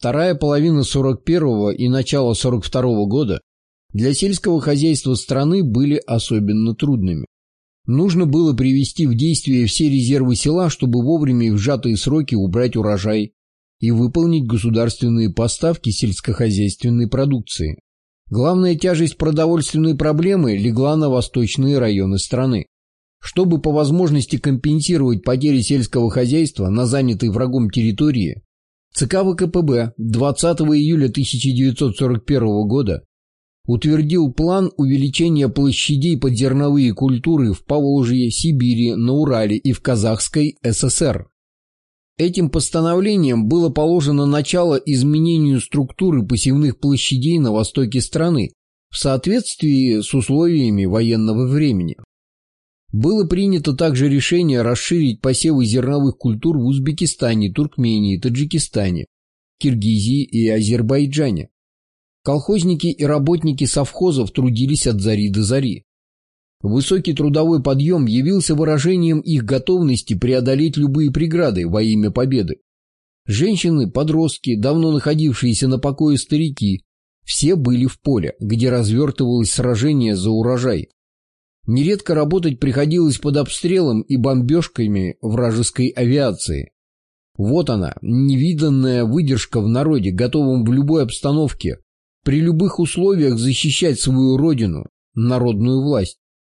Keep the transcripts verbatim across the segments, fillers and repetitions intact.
вторая половина сорок первого и начало сорок второго года для сельского хозяйства страны были особенно трудными. Нужно было привести в действие все резервы села, чтобы вовремя и в сжатые сроки убрать урожай и выполнить государственные поставки сельскохозяйственной продукции. Главная тяжесть продовольственной проблемы легла на восточные районы страны. Чтобы по возможности компенсировать потери сельского хозяйства на занятой врагом территории, ЦК ВКПБ двадцатого июля тысяча девятьсот сорок первого года утвердил план увеличения площадей под зерновые культуры в Поволжье, Сибири, на Урале и в Казахской ССР. Этим постановлением было положено начало изменению структуры посевных площадей на востоке страны в соответствии с условиями военного времени. Было принято также решение расширить посевы зерновых культур в Узбекистане, Туркмении, Таджикистане, Киргизии и Азербайджане. Колхозники и работники совхозов трудились от зари до зари. Высокий трудовой подъем явился выражением их готовности преодолеть любые преграды во имя победы. Женщины, подростки, давно находившиеся на покое старики, все были в поле, где развертывалось сражение за урожай. Нередко работать приходилось под обстрелом и бомбежками вражеской авиации. Вот она, невиданная выдержка в народе, готовом в любой обстановке, при любых условиях защищать свою родину, народную власть.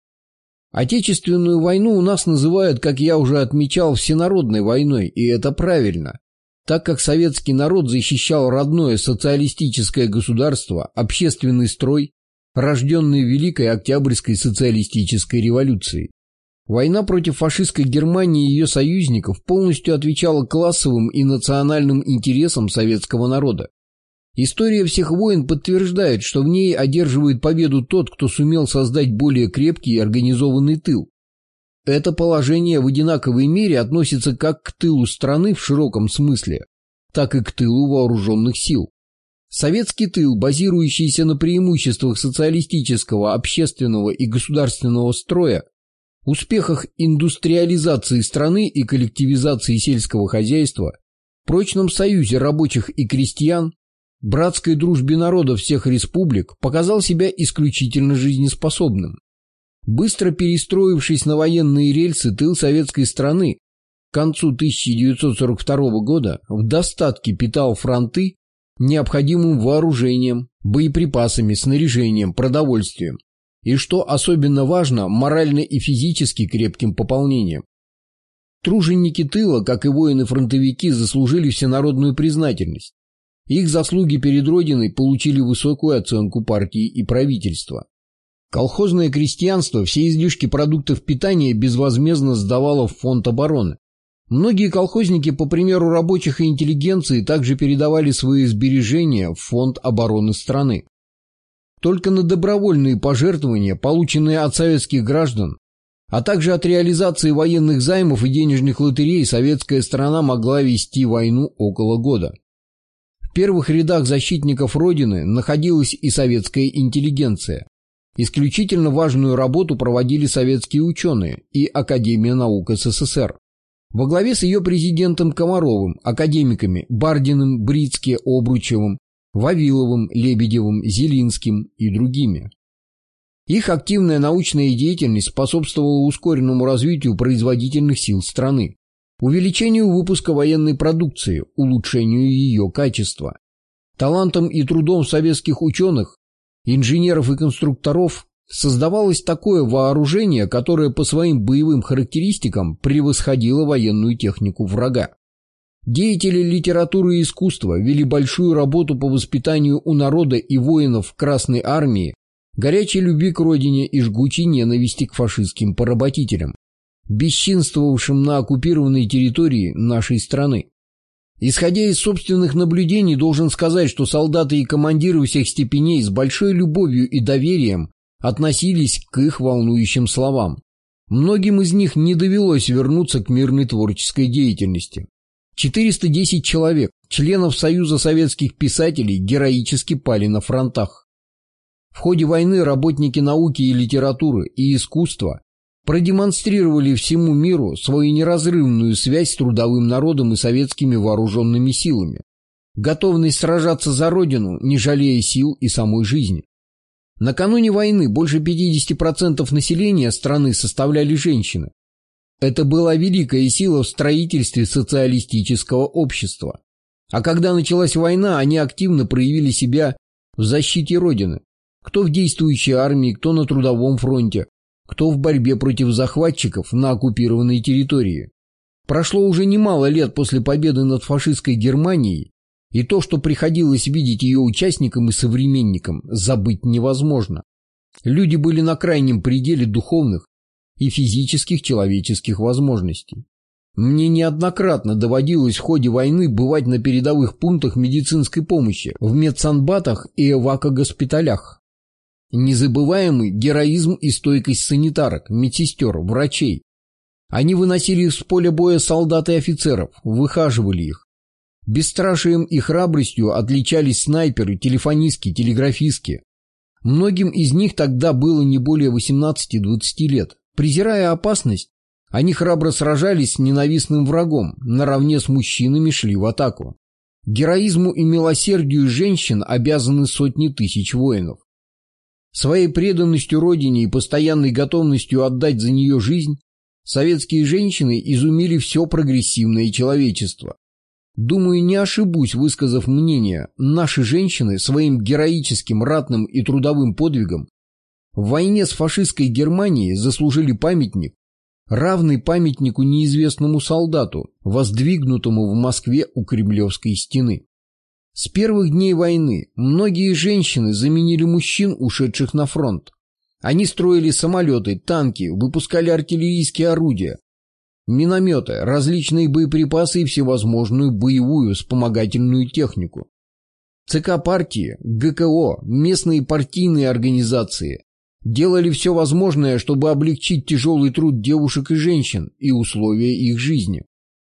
Отечественную войну у нас называют, как я уже отмечал, всенародной войной, и это правильно, так как советский народ защищал родное социалистическое государство, общественный строй, рожденный Великой Октябрьской социалистической революцией. Война против фашистской Германии и ее союзников полностью отвечала классовым и национальным интересам советского народа. История всех войн подтверждает, что в ней одерживает победу тот, кто сумел создать более крепкий и организованный тыл. Это положение в одинаковой мере относится как к тылу страны в широком смысле, так и к тылу вооруженных сил. Советский тыл, базирующийся на преимуществах социалистического, общественного и государственного строя, успехах индустриализации страны и коллективизации сельского хозяйства, прочном союзе рабочих и крестьян, братской дружбе народов всех республик, показал себя исключительно жизнеспособным. Быстро перестроившись на военные рельсы, тыл советской страны к концу тысяча девятьсот сорок второго года в достатке питал фронты необходимым вооружением, боеприпасами, снаряжением, продовольствием и, что особенно важно, морально и физически крепким пополнением. Труженики тыла, как и воины-фронтовики, заслужили всенародную признательность. Их заслуги перед Родиной получили высокую оценку партии и правительства. Колхозное крестьянство все излишки продуктов питания безвозмездно сдавало в фонд обороны. Многие колхозники, по примеру рабочих и интеллигенции, также передавали свои сбережения в фонд обороны страны. Только на добровольные пожертвования, полученные от советских граждан, а также от реализации военных займов и денежных лотерей, советская страна могла вести войну около года. В первых рядах защитников Родины находилась и советская интеллигенция. Исключительно важную работу проводили советские ученые и Академия наук СССР. Во главе с ее президентом Комаровым, академиками Бардиным, Брицке, Обручевым, Вавиловым, Лебедевым, Зелинским и другими. Их активная научная деятельность способствовала ускоренному развитию производительных сил страны, увеличению выпуска военной продукции, улучшению ее качества. Талантом и трудом советских ученых, инженеров и конструкторов создавалось такое вооружение, которое по своим боевым характеристикам превосходило военную технику врага. Деятели литературы и искусства вели большую работу по воспитанию у народа и воинов Красной Армии горячей любви к родине и жгучей ненависти к фашистским поработителям, бесчинствовавшим на оккупированной территории нашей страны. Исходя из собственных наблюдений, должен сказать, что солдаты и командиры всех степеней с большой любовью и доверием относились к их волнующим словам. Многим из них не довелось вернуться к мирной творческой деятельности. четыреста десять человек, членов Союза советских писателей, героически пали на фронтах. В ходе войны работники науки и литературы и искусства продемонстрировали всему миру свою неразрывную связь с трудовым народом и советскими вооруженными силами. готовность сражаться за родину, не жалея сил и самой жизни. Накануне войны больше пятьдесят процентов населения страны составляли женщины. Это была великая сила в строительстве социалистического общества. А когда началась война, они активно проявили себя в защите Родины. Кто в действующей армии, кто на трудовом фронте, кто в борьбе против захватчиков на оккупированной территории. Прошло уже немало лет после победы над фашистской Германией, и то, что приходилось видеть ее участникам и современникам, забыть невозможно. Люди были на крайнем пределе духовных и физических человеческих возможностей. Мне неоднократно доводилось в ходе войны бывать на передовых пунктах медицинской помощи, в медсанбатах и эвакогоспиталях. Незабываемый героизм и стойкость санитарок, медсестер, врачей. Они выносили с поля боя солдат и офицеров, выхаживали их. Бесстрашием и храбростью отличались снайперы, телефонистки, телеграфистки. Многим из них тогда было не более восемнадцати-двадцати лет. Презирая опасность, они храбро сражались с ненавистным врагом, наравне с мужчинами шли в атаку. Героизму и милосердию женщин обязаны сотни тысяч воинов. Своей преданностью Родине и постоянной готовностью отдать за нее жизнь советские женщины изумили все прогрессивное человечество. Думаю, не ошибусь, высказав мнение, наши женщины своим героическим, ратным и трудовым подвигом в войне с фашистской Германией заслужили памятник, равный памятнику неизвестному солдату, воздвигнутому в Москве у Кремлевской стены. С первых дней войны многие женщины заменили мужчин, ушедших на фронт. Они строили самолеты, танки, выпускали артиллерийские орудия, минометы, различные боеприпасы и всевозможную боевую вспомогательную технику. ЦК партии, ГКО, местные партийные организации делали все возможное, чтобы облегчить тяжелый труд девушек и женщин и условия их жизни.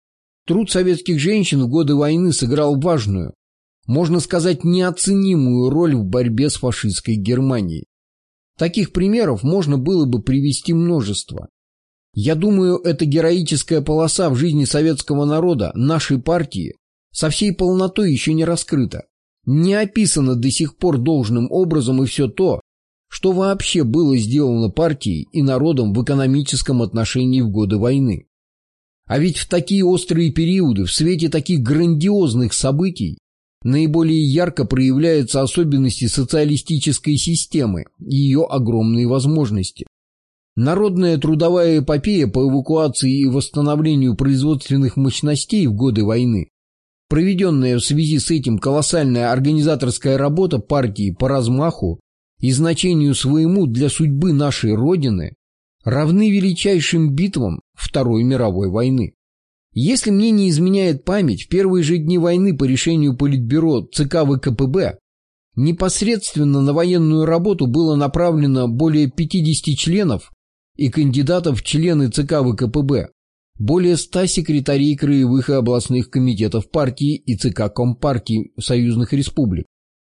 Труд советских женщин в годы войны сыграл важную, можно сказать, неоценимую роль в борьбе с фашистской Германией. Таких примеров можно было бы привести множество. Я думаю, эта героическая полоса в жизни советского народа, нашей партии, со всей полнотой еще не раскрыта. Не описано до сих пор должным образом и все то, что вообще было сделано партией и народом в экономическом отношении в годы войны. А ведь в такие острые периоды, в свете таких грандиозных событий, наиболее ярко проявляются особенности социалистической системы и ее огромные возможности. Народная трудовая эпопея по эвакуации и восстановлению производственных мощностей в годы войны, проведенная в связи с этим колоссальная организаторская работа партии по размаху и значению своему для судьбы нашей Родины, равны величайшим битвам Второй мировой войны. Если мне не изменяет память, в первые же дни войны по решению Политбюро ЦК ВКПБ непосредственно на военную работу было направлено более пятидесяти членов и кандидатов в члены ЦК ВКПБ, более ста секретарей краевых и областных комитетов партии и ЦК Компартии союзных республик,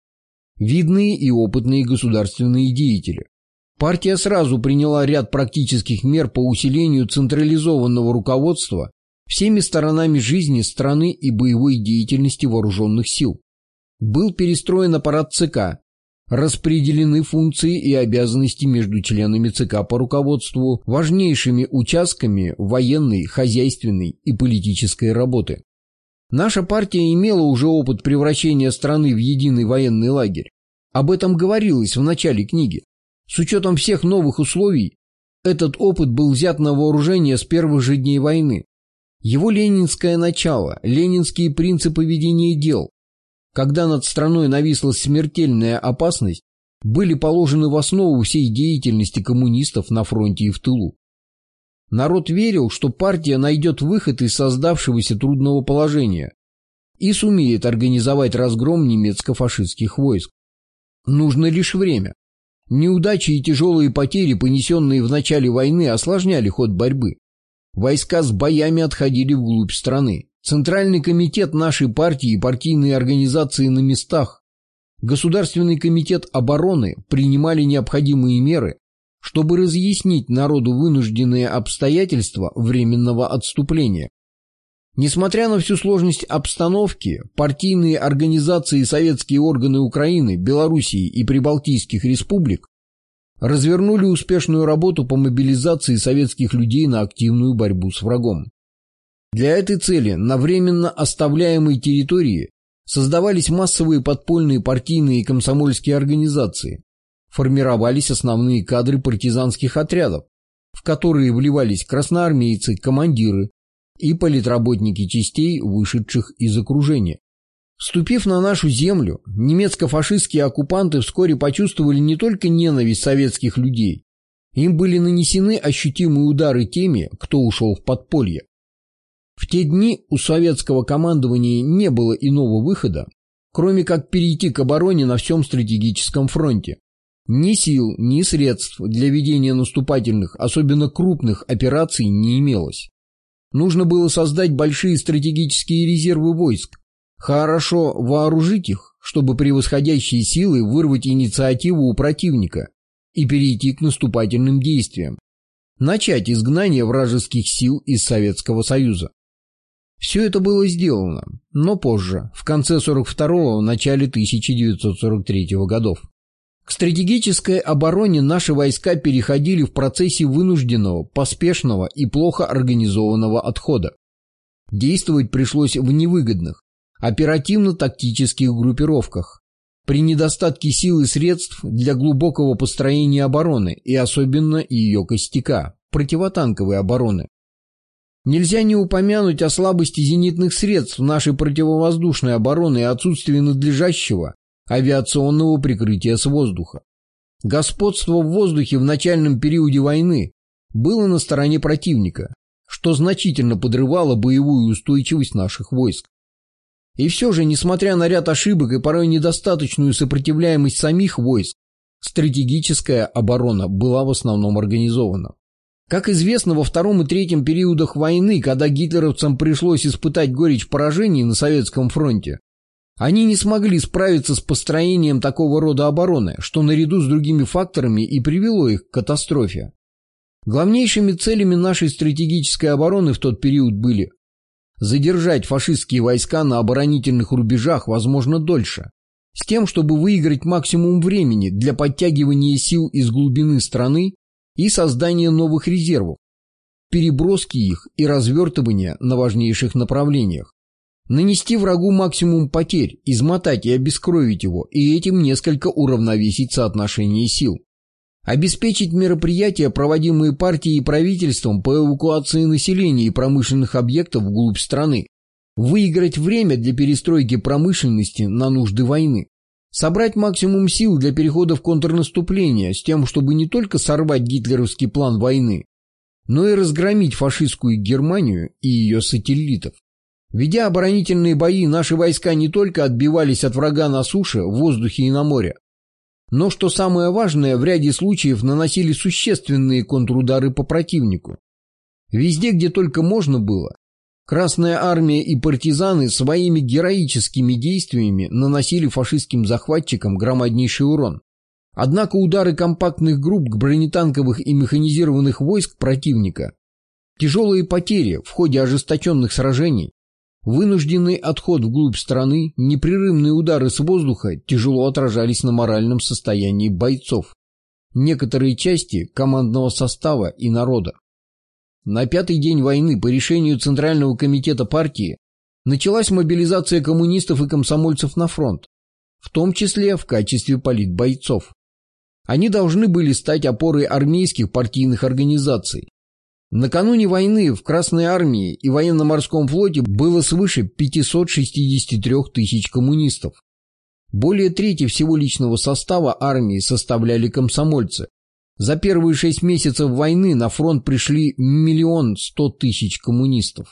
видные и опытные государственные деятели. Партия сразу приняла ряд практических мер по усилению централизованного руководства всеми сторонами жизни страны и боевой деятельности вооруженных сил. Был перестроен аппарат ЦК, распределены функции и обязанности между членами ЦК по руководству важнейшими участками военной, хозяйственной и политической работы. Наша партия имела уже опыт превращения страны в единый военный лагерь. Об этом говорилось в начале книги. С учетом всех новых условий, этот опыт был взят на вооружение с первых же дней войны. Его ленинское начало, ленинские принципы ведения дел, когда над страной нависла смертельная опасность, были положены в основу всей деятельности коммунистов на фронте и в тылу. Народ верил, что партия найдет выход из создавшегося трудного положения и сумеет организовать разгром немецко-фашистских войск. Нужно лишь время. Неудачи и тяжелые потери, понесенные в начале войны, осложняли ход борьбы. Войска с боями отходили вглубь страны. Центральный комитет нашей партии и партийные организации на местах, Государственный комитет обороны принимали необходимые меры, чтобы разъяснить народу вынужденные обстоятельства временного отступления. Несмотря на всю сложность обстановки, партийные организации и советские органы Украины, Белоруссии и Прибалтийских республик развернули успешную работу по мобилизации советских людей на активную борьбу с врагом. Для этой цели на временно оставляемой территории создавались массовые подпольные партийные и комсомольские организации, формировались основные кадры партизанских отрядов, в которые вливались красноармейцы, командиры и политработники частей, вышедших из окружения. Вступив на нашу землю, немецко-фашистские оккупанты вскоре почувствовали не только ненависть советских людей, им были нанесены ощутимые удары теми, кто ушел в подполье. В те дни у советского командования не было иного выхода, кроме как перейти к обороне на всем стратегическом фронте. Ни сил, ни средств для ведения наступательных, особенно крупных операций не имелось. Нужно было создать большие стратегические резервы войск, хорошо вооружить их, чтобы превосходящие силы вырвать инициативу у противника и перейти к наступательным действиям, начать изгнание вражеских сил из Советского Союза. Все это было сделано, но позже, в конце сорок второго, начале тысяча девятьсот сорок третьего годов. К стратегической обороне наши войска переходили в процессе вынужденного, поспешного и плохо организованного отхода. Действовать пришлось в невыгодных, оперативно-тактических группировках, при недостатке сил и средств для глубокого построения обороны и особенно ее костяка – противотанковой обороны. Нельзя не упомянуть о слабости зенитных средств нашей противовоздушной обороны и отсутствии надлежащего авиационного прикрытия с воздуха. Господство в воздухе в начальном периоде войны было на стороне противника, что значительно подрывало боевую устойчивость наших войск. И все же, несмотря на ряд ошибок и порой недостаточную сопротивляемость самих войск, стратегическая оборона была в основном организована. Как известно, во втором и третьем периодах войны, когда гитлеровцам пришлось испытать горечь поражений на Советском фронте, они не смогли справиться с построением такого рода обороны, что наряду с другими факторами и привело их к катастрофе. Главнейшими целями нашей стратегической обороны в тот период были задержать фашистские войска на оборонительных рубежах, возможно, дольше, с тем, чтобы выиграть максимум времени для подтягивания сил из глубины страны и создания новых резервов, переброски их и развертывания на важнейших направлениях, нанести врагу максимум потерь, измотать и обескровить его, и этим несколько уравновесить соотношение сил, обеспечить мероприятия, проводимые партией и правительством по эвакуации населения и промышленных объектов вглубь страны, выиграть время для перестройки промышленности на нужды войны, собрать максимум сил для перехода в контрнаступление с тем, чтобы не только сорвать гитлеровский план войны, но и разгромить фашистскую Германию и ее сателлитов. Ведя оборонительные бои, наши войска не только отбивались от врага на суше, в воздухе и на море, но, что самое важное, в ряде случаев наносили существенные контрудары по противнику. Везде, где только можно было, Красная армия и партизаны своими героическими действиями наносили фашистским захватчикам громаднейший урон. Однако удары компактных групп бронетанковых и механизированных войск противника, тяжелые потери в ходе ожесточенных сражений, вынужденный отход вглубь страны, непрерывные удары с воздуха тяжело отражались на моральном состоянии бойцов, некоторые части командного состава и народа. На пятый день войны по решению Центрального комитета партии началась мобилизация коммунистов и комсомольцев на фронт, в том числе в качестве политбойцов. Они должны были стать опорой армейских партийных организаций. Накануне войны в Красной армии и военно-морском флоте было свыше пятьсот шестьдесят три тысяч коммунистов. Более трети всего личного состава армии составляли комсомольцы. За первые шесть месяцев войны на фронт пришли миллион сто тысяч коммунистов.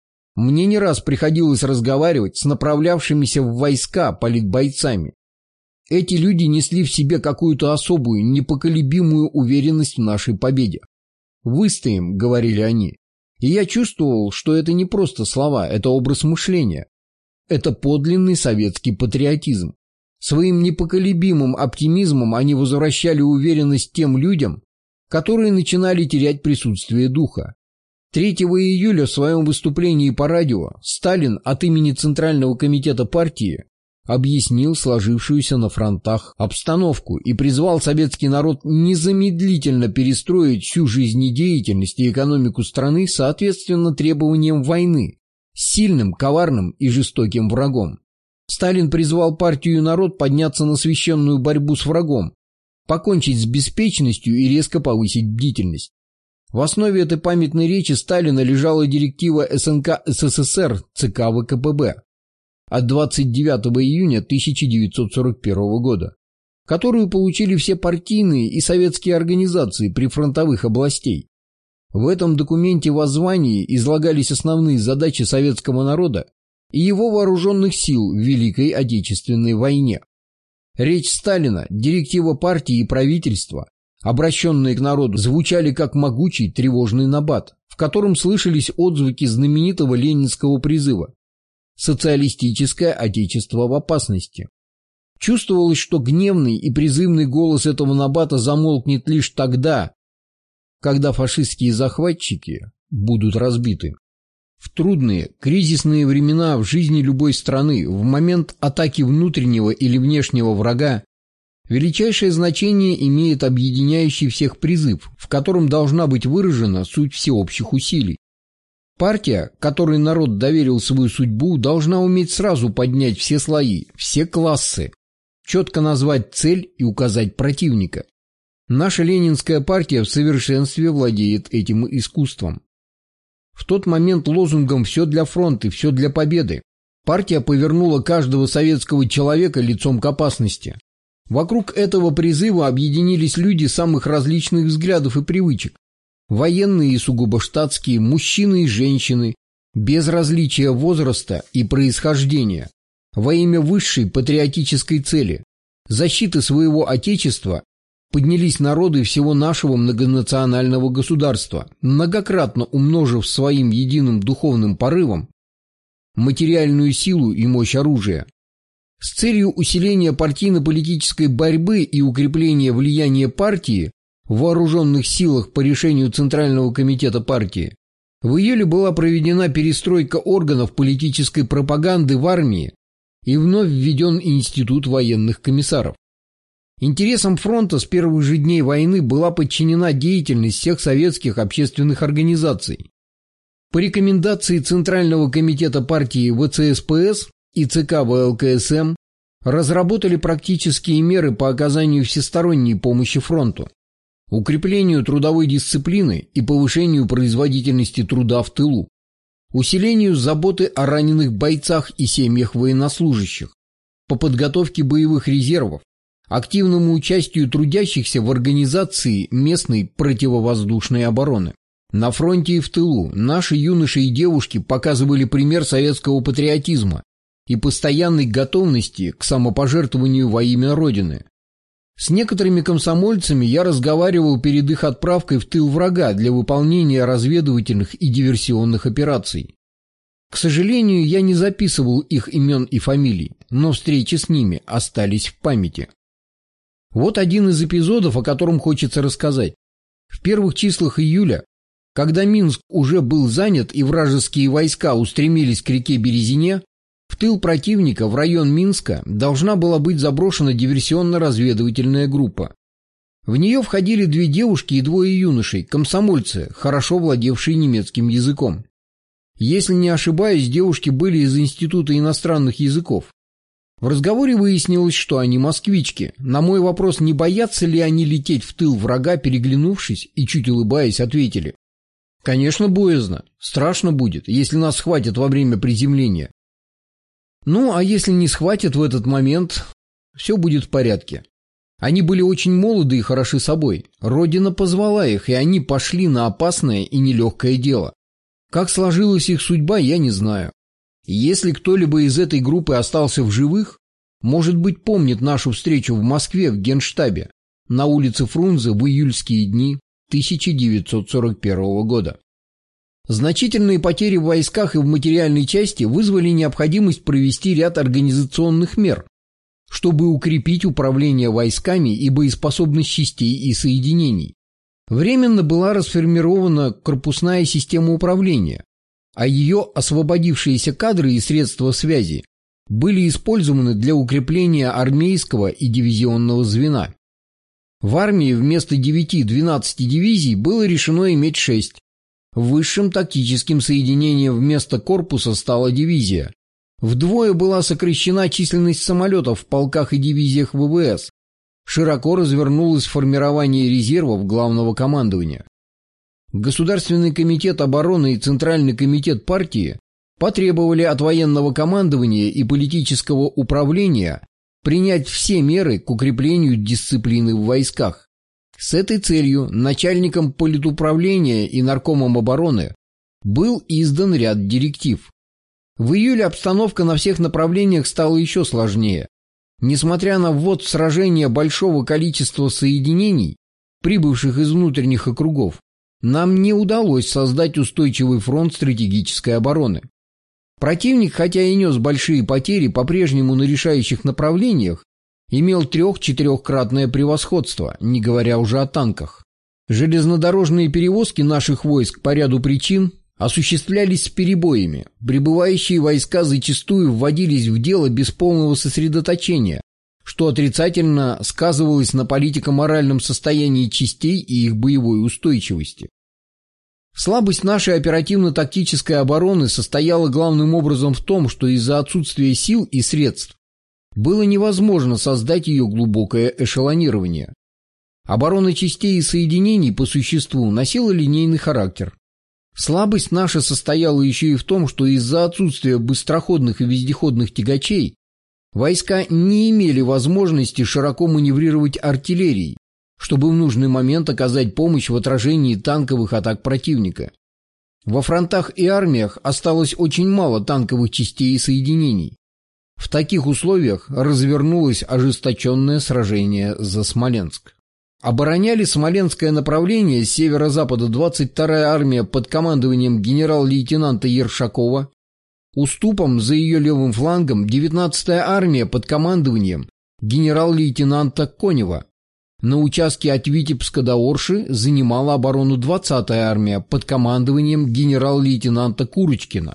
Мне не раз приходилось разговаривать с направлявшимися в войска политбойцами. Эти люди несли в себе какую-то особую, непоколебимую уверенность в нашей победе. «Выстоим», — говорили они. И я чувствовал, что это не просто слова, это образ мышления. Это подлинный советский патриотизм. Своим непоколебимым оптимизмом они возвращали уверенность тем людям, которые начинали терять присутствие духа. третьего июля в своем выступлении по радио Сталин от имени Центрального комитета партии объяснил сложившуюся на фронтах обстановку и призвал советский народ незамедлительно перестроить всю жизнедеятельность и экономику страны соответственно требованиям войны с сильным, коварным и жестоким врагом. Сталин призвал партию и народ подняться на священную борьбу с врагом, покончить с беспечностью и резко повысить бдительность. В основе этой памятной речи Сталина лежала директива СНК СССР ЦК ВКПБ от двадцать девятого июня тысяча девятьсот сорок первого года, которую получили все партийные и советские организации прифронтовых областей. В этом документе воззвании излагались основные задачи советского народа и его вооруженных сил в Великой Отечественной войне. Речь Сталина, директива партии и правительства, обращенные к народу, звучали как могучий тревожный набат, в котором слышались отзвуки знаменитого ленинского призыва «Социалистическое отечество в опасности». Чувствовалось, что гневный и призывный голос этого набата замолкнет лишь тогда, когда фашистские захватчики будут разбиты. В трудные, кризисные времена в жизни любой страны, в момент атаки внутреннего или внешнего врага, величайшее значение имеет объединяющий всех призыв, в котором должна быть выражена суть всеобщих усилий. Партия, которой народ доверил свою судьбу, должна уметь сразу поднять все слои, все классы, четко назвать цель и указать противника. Наша ленинская партия в совершенстве владеет этим искусством. В тот момент лозунгом «все для фронта, все для победы» партия повернула каждого советского человека лицом к опасности. Вокруг этого призыва объединились люди самых различных взглядов и привычек. Военные и сугубо штатские, мужчины и женщины, без различия возраста и происхождения, во имя высшей патриотической цели – защиты своего Отечества поднялись народы всего нашего многонационального государства, многократно умножив своим единым духовным порывом материальную силу и мощь оружия. С целью усиления партийно-политической борьбы и укрепления влияния партии в вооруженных силах по решению Центрального комитета партии в июле была проведена перестройка органов политической пропаганды в армии и вновь введен институт военных комиссаров. Интересам фронта с первых же дней войны была подчинена деятельность всех советских общественных организаций. По рекомендации Центрального комитета партии ВЦСПС и ЦК ВЛКСМ разработали практические меры по оказанию всесторонней помощи фронту, укреплению трудовой дисциплины и повышению производительности труда в тылу, усилению заботы о раненых бойцах и семьях военнослужащих, по подготовке боевых резервов, активному участию трудящихся в организации местной противовоздушной обороны. На фронте и в тылу наши юноши и девушки показывали пример советского патриотизма и постоянной готовности к самопожертвованию во имя Родины. С некоторыми комсомольцами я разговаривал перед их отправкой в тыл врага для выполнения разведывательных и диверсионных операций. К сожалению, я не записывал их имен и фамилий, но встречи с ними остались в памяти. Вот один из эпизодов, о котором хочется рассказать. В первых числах июля, когда Минск уже был занят и вражеские войска устремились к реке Березине, в тыл противника в район Минска должна была быть заброшена диверсионно-разведывательная группа. В нее входили две девушки и двое юношей, комсомольцы, хорошо владевшие немецким языком. Если не ошибаюсь, девушки были из Института иностранных языков. В разговоре выяснилось, что они москвички. На мой вопрос, не боятся ли они лететь в тыл врага, переглянувшись и чуть улыбаясь, ответили: «Конечно, боязно. Страшно будет, если нас схватят во время приземления. Ну, а если не схватят в этот момент, все будет в порядке». Они были очень молоды и хороши собой. Родина позвала их, и они пошли на опасное и нелегкое дело. Как сложилась их судьба, я не знаю. Если кто-либо из этой группы остался в живых, может быть, помнит нашу встречу в Москве в Генштабе на улице Фрунзе в июльские дни тысяча девятьсот сорок первого года. Значительные потери в войсках и в материальной части вызвали необходимость провести ряд организационных мер, чтобы укрепить управление войсками и боеспособность частей и соединений. Временно была расформирована корпусная система управления, а ее освободившиеся кадры и средства связи были использованы для укрепления армейского и дивизионного звена. В армии вместо девяти-двенадцати дивизий было решено иметь шесть. Высшим тактическим соединением вместо корпуса стала дивизия. Вдвое была сокращена численность самолетов в полках и дивизиях ВВС. Широко развернулось формирование резервов главного командования. Государственный комитет обороны и Центральный комитет партии потребовали от военного командования и политического управления принять все меры к укреплению дисциплины в войсках. С этой целью начальником политуправления и наркомом обороны был издан ряд директив. В июле обстановка на всех направлениях стала еще сложнее. Несмотря на ввод в сражение большого количества соединений, прибывших из внутренних округов, нам не удалось создать устойчивый фронт стратегической обороны. Противник, хотя и нес большие потери, по-прежнему на решающих направлениях, имел трех-четырехкратное превосходство, не говоря уже о танках. Железнодорожные перевозки наших войск по ряду причин осуществлялись с перебоями. Прибывающие войска зачастую вводились в дело без полного сосредоточения, что отрицательно сказывалось на политико-моральном состоянии частей и их боевой устойчивости. Слабость нашей оперативно-тактической обороны состояла главным образом в том, что из-за отсутствия сил и средств было невозможно создать ее глубокое эшелонирование. Оборона частей и соединений по существу носила линейный характер. Слабость наша состояла еще и в том, что из-за отсутствия быстроходных и вездеходных тягачей войска не имели возможности широко маневрировать артиллерией, чтобы в нужный момент оказать помощь в отражении танковых атак противника. Во фронтах и армиях осталось очень мало танковых частей и соединений. В таких условиях развернулось ожесточенное сражение за Смоленск. Обороняли Смоленское направление с северо-запада двадцать вторая армия под командованием генерал-лейтенанта Ершакова, уступом за ее левым флангом девятнадцатая армия под командованием генерал-лейтенанта Конева. На участке от Витебска до Орши занимала оборону двадцатая армия под командованием генерал-лейтенанта Курочкина.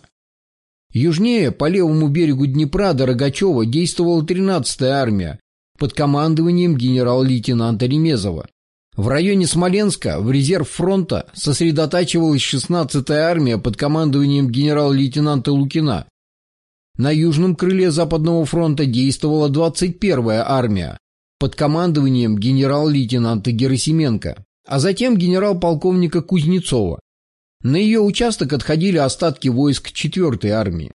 Южнее, по левому берегу Днепра до Рогачева, действовала тринадцатая армия под командованием генерал-лейтенанта Ремезова. В районе Смоленска в резерв фронта сосредотачивалась шестнадцатая армия под командованием генерал-лейтенанта Лукина. На южном крыле Западного фронта действовала двадцать первая армия под командованием генерал-лейтенанта Герасименко, а затем генерал-полковника Кузнецова. На ее участок отходили остатки войск четвертой армии.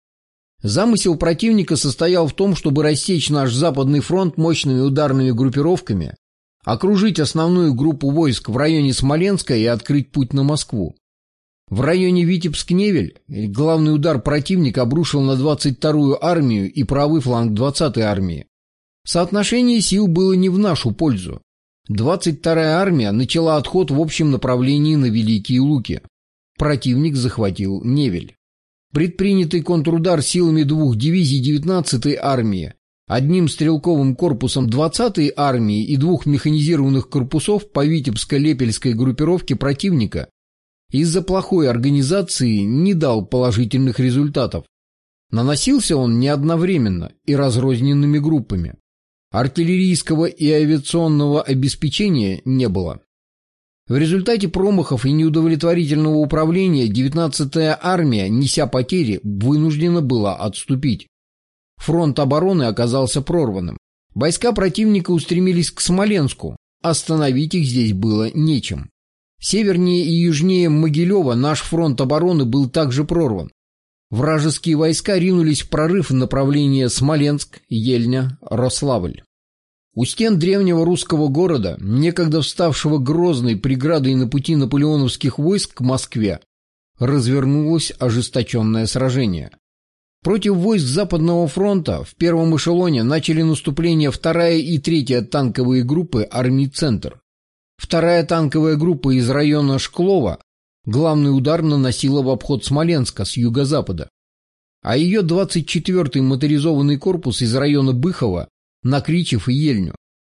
Замысел противника состоял в том, чтобы рассечь наш Западный фронт мощными ударными группировками, окружить основную группу войск в районе Смоленска и открыть путь на Москву. В районе Витебск-Невель главный удар противника обрушил на двадцать вторую армию и правый фланг двадцатой армии. Соотношение сил было не в нашу пользу. двадцать вторая армия начала отход в общем направлении на Великие Луки. Противник захватил Невель. Предпринятый контрудар силами двух дивизий девятнадцатой армии, одним стрелковым корпусом двадцатой армии и двух механизированных корпусов по Витебско-Лепельской группировке противника из-за плохой организации не дал положительных результатов. Наносился он не одновременно и разрозненными группами. Артиллерийского и авиационного обеспечения не было. В результате промахов и неудовлетворительного управления девятнадцатая армия, неся потери, вынуждена была отступить. Фронт обороны оказался прорванным. Войска противника устремились к Смоленску. Остановить их здесь было нечем. Севернее и южнее Могилева наш фронт обороны был также прорван. Вражеские войска ринулись в прорыв в направлении Смоленск, Ельня, Рославль. У стен древнего русского города, некогда вставшего грозной преградой на пути наполеоновских войск к Москве, развернулось ожесточенное сражение. Против войск Западного фронта в первом эшелоне начали наступление вторая и третья танковые группы армий «Центр». Вторая танковая группа из района Шклова главный удар наносила в обход Смоленска с юго-запада, а ее двадцать четвёртый моторизованный корпус из района Быхова на Кричев и Ельню.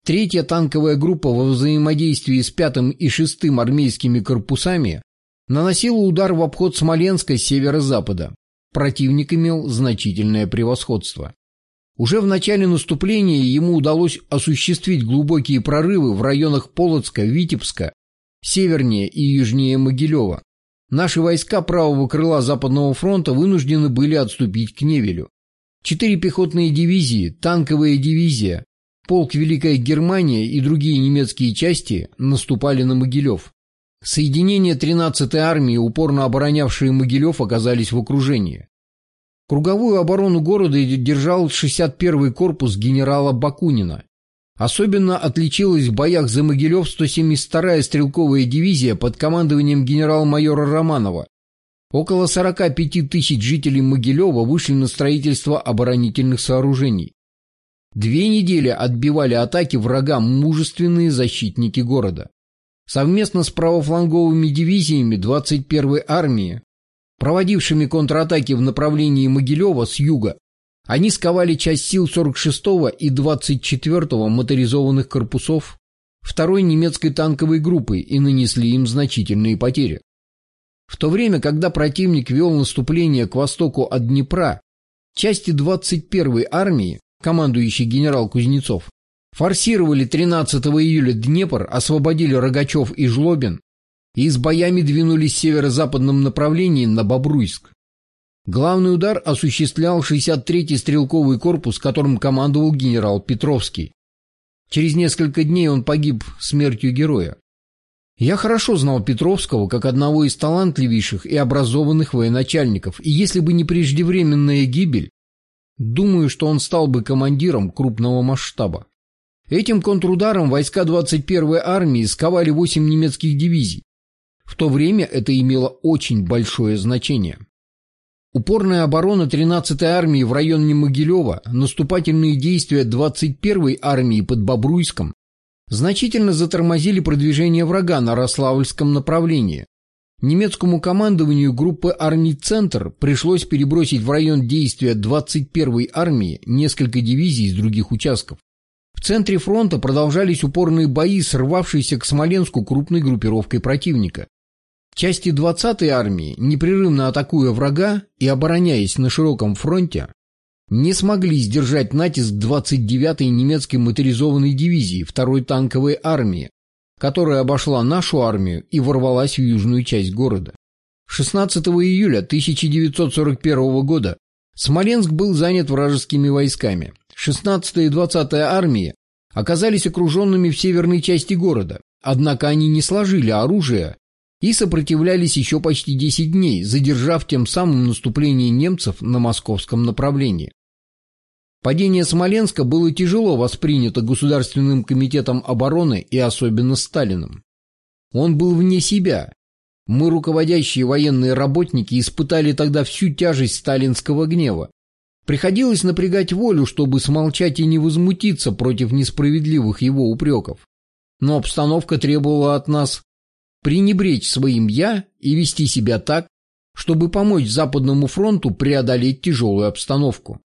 Третья танковая группа во взаимодействии с пятым и шестым армейскими корпусами наносила удар в обход Смоленска с северо-запада. Противник имел значительное превосходство. Уже в начале наступления ему удалось осуществить глубокие прорывы в районах Полоцка, Витебска, севернее и южнее Могилева. Наши войска правого крыла Западного фронта вынуждены были отступить к Невелю. Четыре пехотные дивизии, танковая дивизия, полк Великая Германия и другие немецкие части наступали на Могилев. Соединения тринадцатой армии, упорно оборонявшие Могилев, оказались в окружении. Круговую оборону города держал шестьдесят первый корпус генерала Бакунина. Особенно отличилась в боях за Могилев сто семьдесят вторая стрелковая дивизия под командованием генерал-майора Романова. Около сорока пяти тысяч жителей Могилева вышли на строительство оборонительных сооружений. Две недели отбивали атаки врага мужественные защитники города. Совместно с правофланговыми дивизиями двадцать первой армии, проводившими контратаки в направлении Могилева с юга, они сковали часть сил сорок шестого и двадцать четвёртого моторизованных корпусов второй немецкой танковой группы и нанесли им значительные потери. В то время, когда противник вел наступление к востоку от Днепра, части двадцать первой армии, командующий генерал Кузнецов, форсировали тринадцатого июля Днепр, освободили Рогачев и Жлобин и с боями двинулись в северо-западном направлении на Бобруйск. Главный удар осуществлял шестьдесят третий стрелковый корпус, которым командовал генерал Петровский. Через несколько дней он погиб смертью героя. Я хорошо знал Петровского как одного из талантливейших и образованных военачальников, и если бы не преждевременная гибель, думаю, что он стал бы командиром крупного масштаба. Этим контрударом войска двадцать первой армии сковали восемь немецких дивизий. В то время это имело очень большое значение. Упорная оборона тринадцатой армии в районе Могилева, наступательные действия двадцать первой армии под Бобруйском значительно затормозили продвижение врага на Рославльском направлении. Немецкому командованию группы армий «Центр» пришлось перебросить в район действия двадцать первой армии несколько дивизий из других участков. В центре фронта продолжались упорные бои с рвавшейся к Смоленску крупной группировкой противника. Части двадцатой армии, непрерывно атакуя врага и обороняясь на широком фронте, не смогли сдержать натиск двадцать девятой немецкой моторизованной дивизии второй танковой армии, которая обошла нашу армию и ворвалась в южную часть города. шестнадцатого июля тысяча девятьсот сорок первого года Смоленск был занят вражескими войсками. шестнадцатая и двадцатая армии оказались окруженными в северной части города, однако они не сложили оружие и сопротивлялись еще почти десять дней, задержав тем самым наступление немцев на московском направлении. Падение Смоленска было тяжело воспринято Государственным комитетом обороны и особенно Сталиным. Он был вне себя. Мы, руководящие военные работники, испытали тогда всю тяжесть сталинского гнева. Приходилось напрягать волю, чтобы смолчать и не возмутиться против несправедливых его упреков. Но обстановка требовала от нас пренебречь своим «я» и вести себя так, чтобы помочь Западному фронту преодолеть тяжелую обстановку.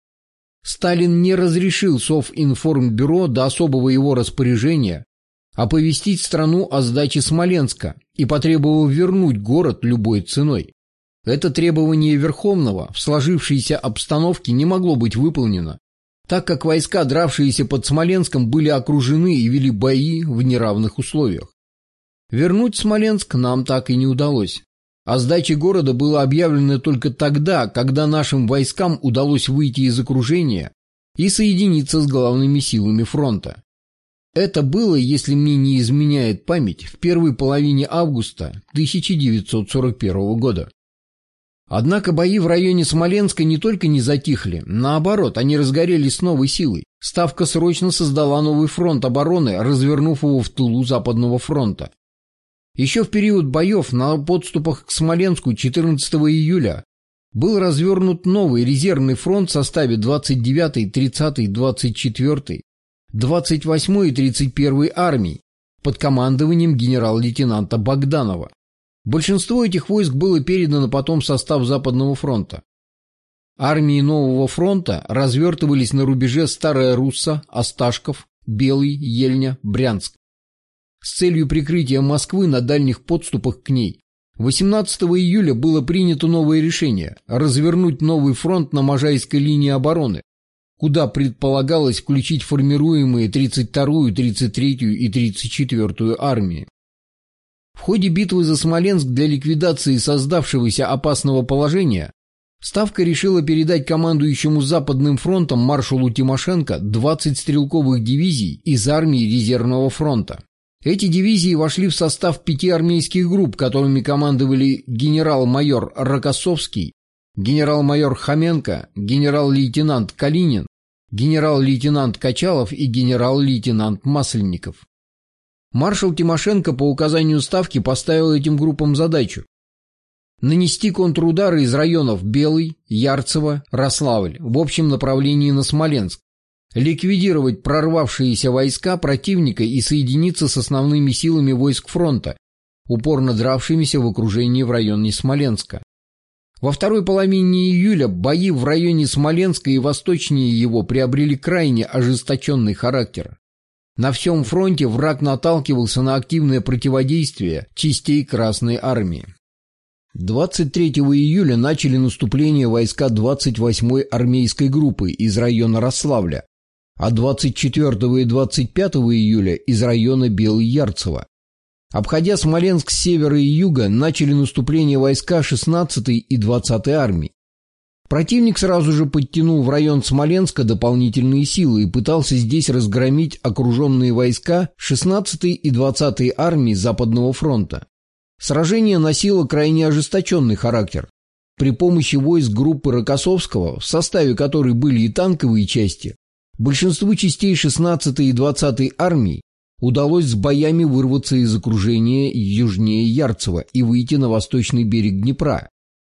Сталин не разрешил Совинформбюро до особого его распоряжения оповестить страну о сдаче Смоленска и потребовал вернуть город любой ценой. Это требование Верховного в сложившейся обстановке не могло быть выполнено, так как войска, дравшиеся под Смоленском, были окружены и вели бои в неравных условиях. Вернуть Смоленск нам так и не удалось. О сдаче города было объявлено только тогда, когда нашим войскам удалось выйти из окружения и соединиться с главными силами фронта. Это было, если мне не изменяет память, в первой половине августа тысяча девятьсот сорок первого года. Однако бои в районе Смоленска не только не затихли, наоборот, они разгорелись с новой силой. Ставка срочно создала новый фронт обороны, развернув его в тылу Западного фронта. Еще в период боев на подступах к Смоленску четырнадцатого июля был развернут новый резервный фронт в составе двадцать девятой, тридцатой, двадцать четвёртой, двадцать восьмой и тридцать первой армий под командованием генерал-лейтенанта Богданова. Большинство этих войск было передано потом в состав Западного фронта. Армии нового фронта развертывались на рубеже Старая Русса, Осташков, Белый, Ельня, Брянск. С целью прикрытия Москвы на дальних подступах к ней восемнадцатого июля было принято новое решение – развернуть новый фронт на Можайской линии обороны, куда предполагалось включить формируемые тридцать вторую, тридцать третью и тридцать четвёртую армии. В ходе битвы за Смоленск для ликвидации создавшегося опасного положения Ставка решила передать командующему Западным фронтом маршалу Тимошенко двадцать стрелковых дивизий из армии резервного фронта. Эти дивизии вошли в состав пяти армейских групп, которыми командовали генерал-майор Рокоссовский, генерал-майор Хоменко, генерал-лейтенант Калинин, генерал-лейтенант Качалов и генерал-лейтенант Масленников. Маршал Тимошенко по указанию Ставки поставил этим группам задачу нанести контрудары из районов Белый, Ярцево, Рославль в общем направлении на Смоленск, ликвидировать прорвавшиеся войска противника и соединиться с основными силами войск фронта, упорно дравшимися в окружении в районе Смоленска. Во второй половине июля бои в районе Смоленска и восточнее его приобрели крайне ожесточенный характер. На всем фронте враг наталкивался на активное противодействие частей Красной армии. двадцать третьего июля начали наступление войска двадцать восьмой армейской группы из района Рославля, а двадцать четвёртого и двадцать пятого июля из района Белый-Ярцево. Обходя Смоленск с севера и юга, начали наступление войска шестнадцатой и двадцатой армий. Противник сразу же подтянул в район Смоленска дополнительные силы и пытался здесь разгромить окруженные войска шестнадцатой и двадцатой армии Западного фронта. Сражение носило крайне ожесточенный характер. При помощи войск группы Рокоссовского, в составе которой были и танковые части, большинству частей шестнадцатой и двадцатой армий удалось с боями вырваться из окружения южнее Ярцева и выйти на восточный берег Днепра,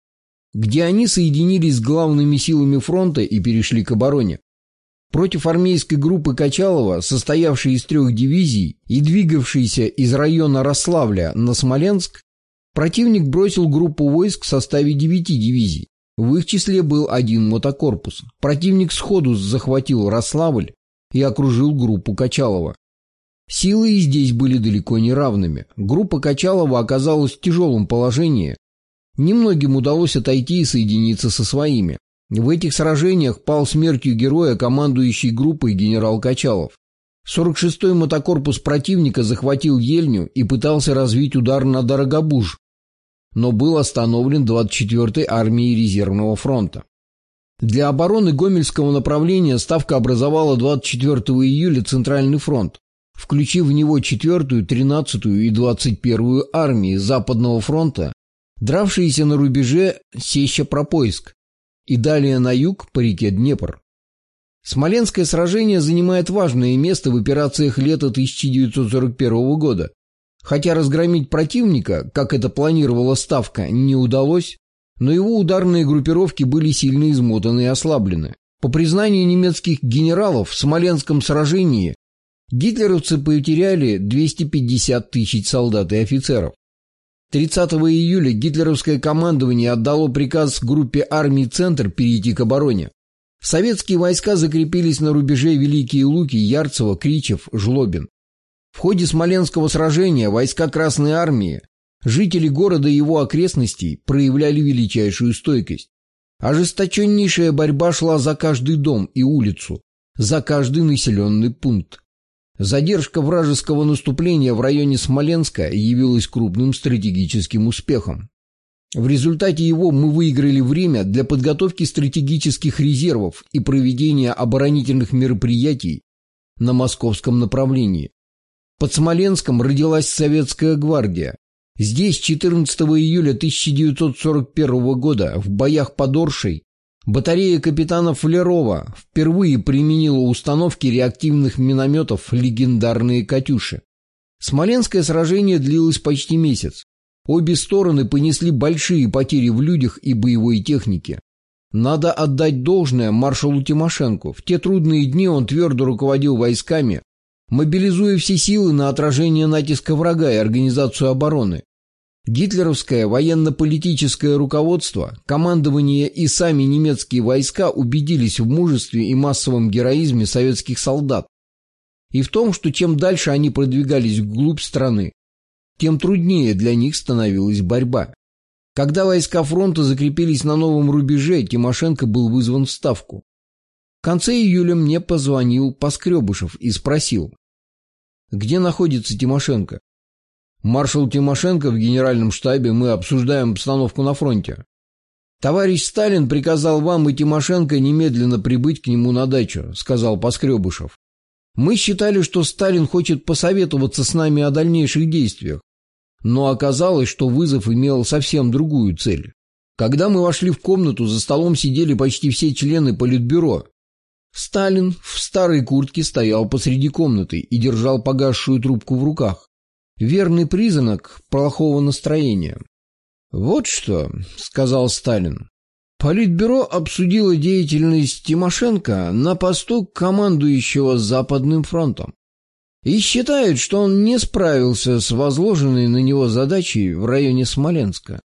где они соединились с главными силами фронта и перешли к обороне. Против армейской группы Качалова, состоявшей из трех дивизий и двигавшейся из района Рославля на Смоленск, противник бросил группу войск в составе девяти дивизий. В их числе был один мотокорпус. Противник сходу захватил Рославль и окружил группу Качалова. Силы и здесь были далеко не равными. Группа Качалова оказалась в тяжелом положении. Немногим удалось отойти и соединиться со своими. В этих сражениях пал смертью героя командующий группой генерал Качалов. сорок шестой мотокорпус противника захватил Ельню и пытался развить удар на Дорогобуж, но был остановлен двадцать четвёртой армией резервного фронта. Для обороны Гомельского направления Ставка образовала двадцать четвёртого июля Центральный фронт, включив в него четвёртую, тринадцатую и двадцать первую армии Западного фронта, дравшиеся на рубеже Сеща-Пропойск, и далее на юг по реке Днепр. Смоленское сражение занимает важное место в операциях лета тысяча девятьсот сорок первого года. Хотя разгромить противника, как это планировала Ставка, не удалось, но его ударные группировки были сильно измотаны и ослаблены. По признанию немецких генералов, в Смоленском сражении гитлеровцы потеряли двести пятьдесят тысяч солдат и офицеров. тридцатого июля гитлеровское командование отдало приказ группе армий «Центр» перейти к обороне. Советские войска закрепились на рубеже Великие Луки, Ярцево, Кричев, Жлобин. В ходе Смоленского сражения войска Красной армии, жители города и его окрестностей проявляли величайшую стойкость. Ожесточеннейшая борьба шла за каждый дом и улицу, за каждый населенный пункт. Задержка вражеского наступления в районе Смоленска явилась крупным стратегическим успехом. В результате его мы выиграли время для подготовки стратегических резервов и проведения оборонительных мероприятий на московском направлении. Под Смоленском родилась Советская гвардия. Здесь четырнадцатого июля тысяча девятьсот сорок первого года в боях под Оршей батарея капитана Флерова впервые применила установки реактивных минометов легендарные «Катюши». Смоленское сражение длилось почти месяц. Обе стороны понесли большие потери в людях и боевой технике. Надо отдать должное маршалу Тимошенко. В те трудные дни он твердо руководил войсками, мобилизуя все силы на отражение натиска врага и организацию обороны. Гитлеровское военно-политическое руководство, командование и сами немецкие войска убедились в мужестве и массовом героизме советских солдат. и в том, что чем дальше они продвигались вглубь страны, тем труднее для них становилась борьба. Когда войска фронта закрепились на новом рубеже, Тимошенко был вызван в Ставку. В конце июля мне позвонил Поскребышев и спросил, где находится Тимошенко. Маршал Тимошенко в генеральном штабе, мы обсуждаем обстановку на фронте. Товарищ Сталин приказал вам и Тимошенко немедленно прибыть к нему на дачу, сказал Поскребышев. Мы считали, что Сталин хочет посоветоваться с нами о дальнейших действиях, но оказалось, что вызов имел совсем другую цель. Когда мы вошли в комнату, за столом сидели почти все члены Политбюро. Сталин в старой куртке стоял посреди комнаты и держал погасшую трубку в руках. Верный признак плохого настроения. «Вот что», — сказал Сталин, — «Политбюро обсудило деятельность Тимошенко на посту командующего Западным фронтом и считает, что он не справился с возложенной на него задачей в районе Смоленска.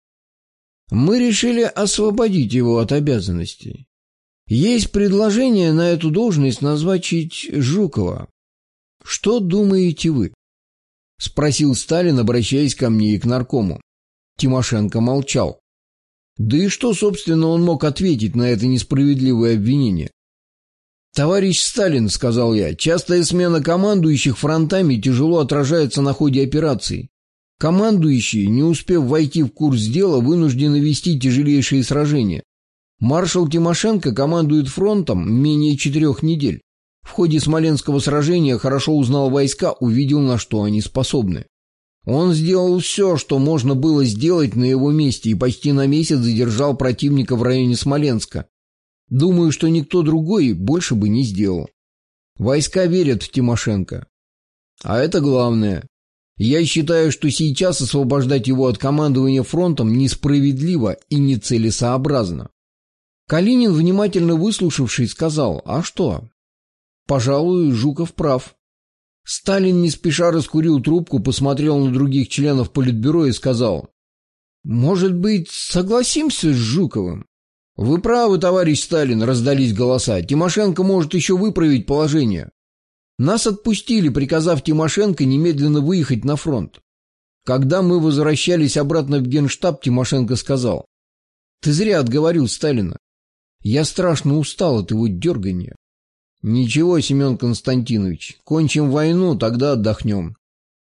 Мы решили освободить его от обязанностей. Есть предложение на эту должность назначить Жукова. Что думаете вы?» — спросил Сталин, обращаясь ко мне и к наркому. Тимошенко молчал. Да и что, собственно, он мог ответить на это несправедливое обвинение? «Товарищ Сталин, — сказал я, — частая смена командующих фронтами тяжело отражается на ходе операций. Командующие, не успев войти в курс дела, вынуждены вести тяжелейшие сражения. Маршал Тимошенко командует фронтом менее четырех недель. В ходе Смоленского сражения хорошо узнал войска, увидел, на что они способны. Он сделал все, что можно было сделать на его месте, и почти на месяц задержал противника в районе Смоленска. Думаю, что никто другой больше бы не сделал. Войска верят в Тимошенко. А это главное. Я считаю, что сейчас освобождать его от командования фронтом несправедливо и нецелесообразно». Калинин, внимательно выслушавший, сказал: «А что? Пожалуй, Жуков прав». Сталин не спеша раскурил трубку, посмотрел на других членов Политбюро и сказал: «Может быть, согласимся с Жуковым?» «Вы правы, товарищ Сталин», — раздались голоса. «Тимошенко может еще выправить положение». Нас отпустили, приказав Тимошенко немедленно выехать на фронт. Когда мы возвращались обратно в Генштаб, Тимошенко сказал: «Ты зря отговорил Сталина. Я страшно устал от его дергания». «Ничего, Семен Константинович, кончим войну, тогда отдохнем.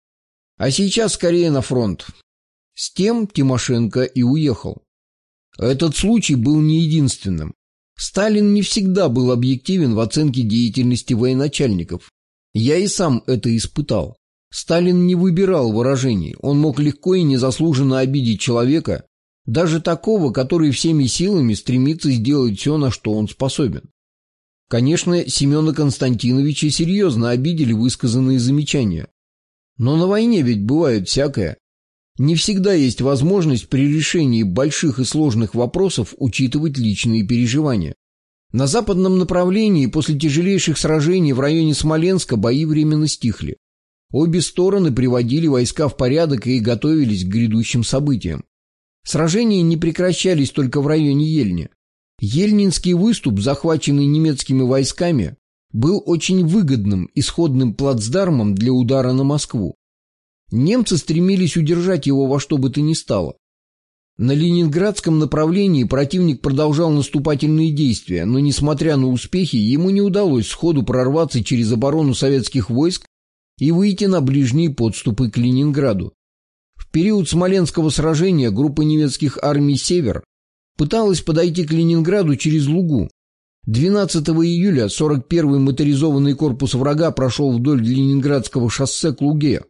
А сейчас скорее на фронт». С тем Тимошенко и уехал. Этот случай был не единственным. Сталин не всегда был объективен в оценке деятельности военачальников. Я и сам это испытал. Сталин не выбирал выражений, он мог легко и незаслуженно обидеть человека, даже такого, который всеми силами стремится сделать все, на что он способен. Конечно, Семена Константиновича серьезно обидели высказанные замечания. Но на войне ведь бывает всякое. Не всегда есть возможность при решении больших и сложных вопросов учитывать личные переживания. На западном направлении после тяжелейших сражений в районе Смоленска бои временно стихли. Обе стороны приводили войска в порядок и готовились к грядущим событиям. Сражения не прекращались только в районе Ельни. Ельнинский выступ, захваченный немецкими войсками, был очень выгодным исходным плацдармом для удара на Москву. Немцы стремились удержать его во что бы то ни стало. На ленинградском направлении противник продолжал наступательные действия, но, несмотря на успехи, ему не удалось сходу прорваться через оборону советских войск и выйти на ближние подступы к Ленинграду. В период Смоленского сражения группа немецких армий «Север» пыталась подойти к Ленинграду через Лугу. двенадцатого июля сорок первый моторизованный корпус врага прошел вдоль Ленинградского шоссе к Луге,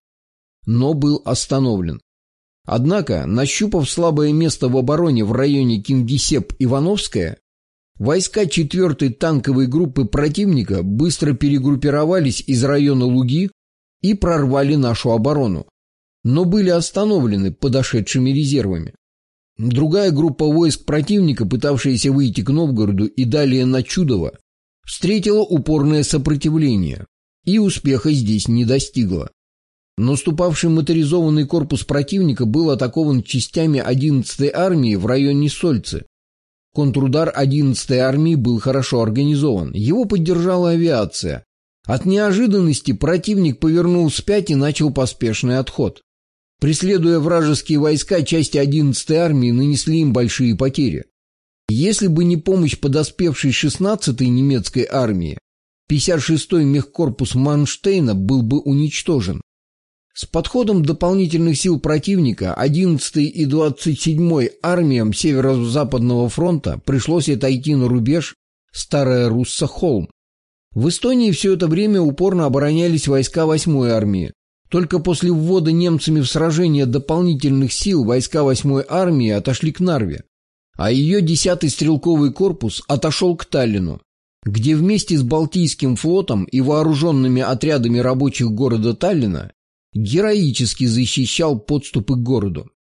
но был остановлен. Однако, нащупав слабое место в обороне в районе Кингисепп-Ивановская, войска четвертой танковой группы противника быстро перегруппировались из района Луги и прорвали нашу оборону, но были остановлены подошедшими резервами. Другая группа войск противника, пытавшаяся выйти к Новгороду и далее на Чудово, встретила упорное сопротивление и успеха здесь не достигла. Наступавший моторизованный корпус противника был атакован частями одиннадцатой армии в районе Сольцы. Контрудар одиннадцатой армии был хорошо организован, его поддержала авиация, От неожиданности противник повернул вспять и начал поспешный отход. Преследуя вражеские войска, части одиннадцатой армии нанесли им большие потери. Если бы не помощь подоспевшей шестнадцатой немецкой армии, пятьдесят шестой мехкорпус Манштейна был бы уничтожен. С подходом дополнительных сил противника одиннадцатой и двадцать седьмой армиям Северо-Западного фронта пришлось отойти на рубеж Старая Русса-Холм. В Эстонии все это время упорно оборонялись войска восьмой армии. Только после ввода немцами в сражение дополнительных сил войска восьмой армии отошли к Нарве, а ее десятый стрелковый корпус отошел к Таллину, где вместе с Балтийским флотом и вооруженными отрядами рабочих города Таллина героически защищал подступы к городу.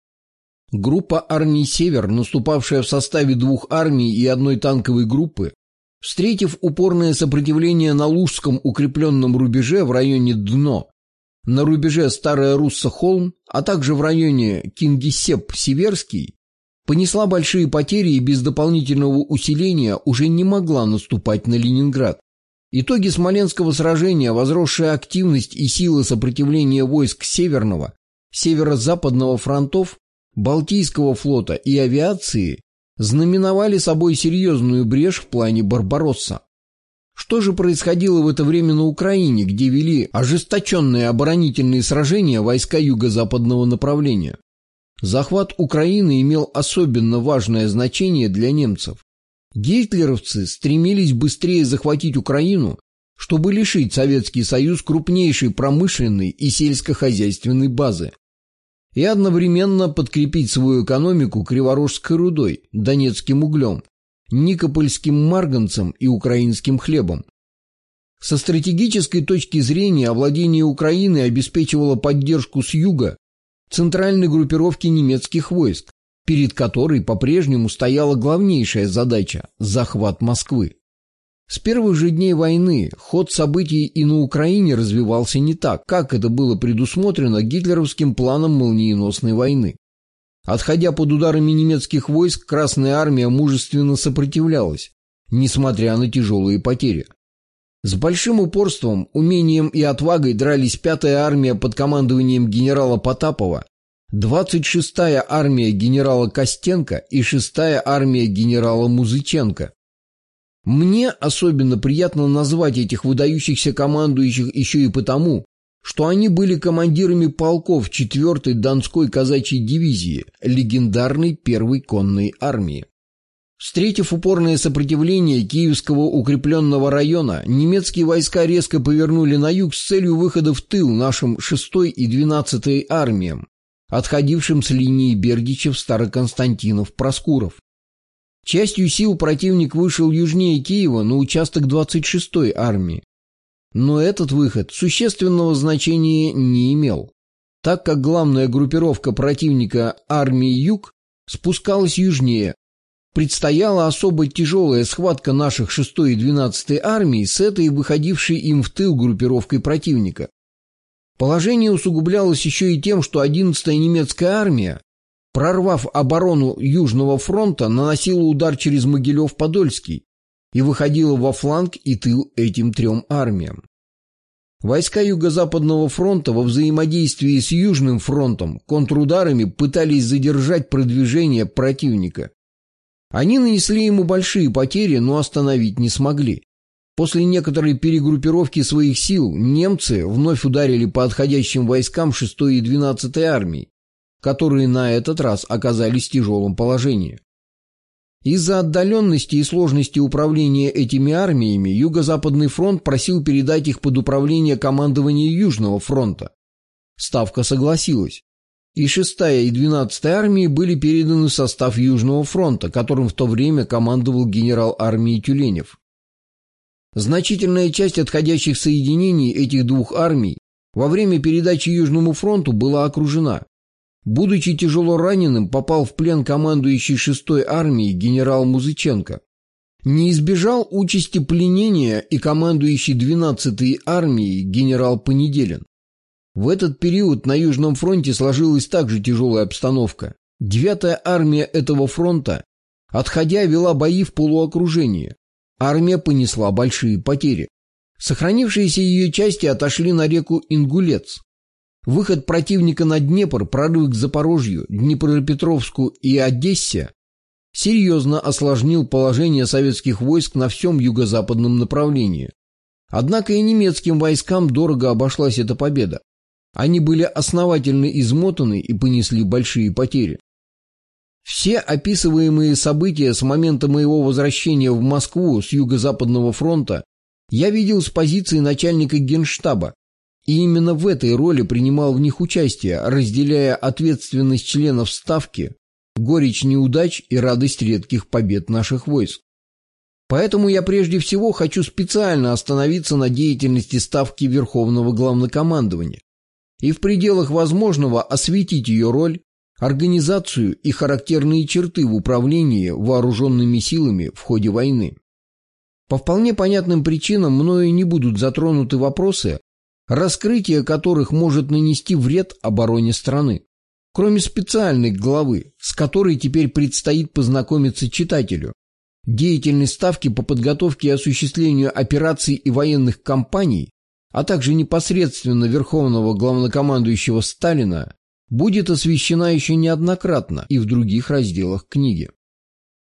Группа армий «Север», наступавшая в составе двух армий и одной танковой группы, встретив упорное сопротивление на Лужском укрепленном рубеже в районе Дно, на рубеже Старая Русса-Холм, а также в районе Кингисепп-Северский, понесла большие потери и без дополнительного усиления уже не могла наступать на Ленинград. Итоги Смоленского сражения, возросшая активность и силы сопротивления войск Северного, Северо-Западного фронтов, Балтийского флота и авиации знаменовали собой серьезную брешь в плане Барбаросса. Что же происходило в это время на Украине, где вели ожесточенные оборонительные сражения войска юго-западного направления? Захват Украины имел особенно важное значение для немцев. Гитлеровцы стремились быстрее захватить Украину, чтобы лишить Советский Союз крупнейшей промышленной и сельскохозяйственной базы и одновременно подкрепить свою экономику Криворожской рудой, донецким углем, никопольским марганцем и украинским хлебом. Со стратегической точки зрения овладение Украины обеспечивало поддержку с юга центральной группировки немецких войск, перед которой по-прежнему стояла главнейшая задача – захват Москвы. С первых же дней войны ход событий и на Украине развивался не так, как это было предусмотрено гитлеровским планом молниеносной войны. Отходя под ударами немецких войск, Красная армия мужественно сопротивлялась, несмотря на тяжелые потери. С большим упорством, умением и отвагой дрались пятая армия под командованием генерала Потапова, двадцать шестая армия генерала Костенко и шестая армия генерала Музыченко. Мне особенно приятно назвать этих выдающихся командующих еще и потому, что они были командирами полков четвёртой Донской казачьей дивизии, легендарной первой конной армии. Встретив упорное сопротивление Киевского укрепленного района, немецкие войска резко повернули на юг с целью выхода в тыл нашим шестой и двенадцатой армиям, отходившим с линии Бердичев-Староконстантинов-Проскуров. Частью сил противник вышел южнее Киева на участок двадцать шестой армии. Но этот выход существенного значения не имел, так как главная группировка противника армии Юг спускалась южнее. Предстояла особо тяжелая схватка наших шестой и двенадцатой армий с этой выходившей им в тыл группировкой противника. Положение усугублялось еще и тем, что одиннадцатая немецкая армия, прорвав оборону Южного фронта, наносила удар через Могилев-Подольский и выходила во фланг и тыл этим трем армиям. Войска Юго-Западного фронта во взаимодействии с Южным фронтом контрударами пытались задержать продвижение противника. Они нанесли ему большие потери, но остановить не смогли. После некоторой перегруппировки своих сил немцы вновь ударили по отходящим войскам шестой и двенадцатой армии, которые на этот раз оказались в тяжелом положении. Из-за отдаленности и сложности управления этими армиями Юго-Западный фронт просил передать их под управление командования Южного фронта. Ставка согласилась, и шестая и двенадцатая армии были переданы в состав Южного фронта, которым в то время командовал генерал армии Тюленев. Значительная часть отходящих соединений этих двух армий во время передачи Южному фронту была окружена. Будучи тяжело раненым, попал в плен командующий шестой армией генерал Музыченко. Не избежал участи пленения и командующий двенадцатой армией генерал Понеделин. В этот период на Южном фронте сложилась также тяжелая обстановка. девятая армия этого фронта, отходя, вела бои в полуокружении. Армия понесла большие потери. Сохранившиеся ее части отошли на реку Ингулец. Выход противника на Днепр, прорыв к Запорожью, Днепропетровску и Одессе серьезно осложнил положение советских войск на всем юго-западном направлении. Однако и немецким войскам дорого обошлась эта победа. Они были основательно измотаны и понесли большие потери. Все описываемые события с момента моего возвращения в Москву с Юго-Западного фронта я видел с позиции начальника Генштаба, и именно в этой роли принимал в них участие, разделяя ответственность членов Ставки, горечь неудач и радость редких побед наших войск. Поэтому я прежде всего хочу специально остановиться на деятельности Ставки Верховного Главнокомандования и в пределах возможного осветить ее роль, организацию и характерные черты в управлении вооруженными силами в ходе войны. По вполне понятным причинам мною не будут затронуты вопросы, раскрытие которых может нанести вред обороне страны. Кроме специальной главы, с которой теперь предстоит познакомиться читателю, деятельность Ставки по подготовке и осуществлению операций и военных кампаний, а также непосредственно Верховного Главнокомандующего Сталина, будет освещена еще неоднократно и в других разделах книги.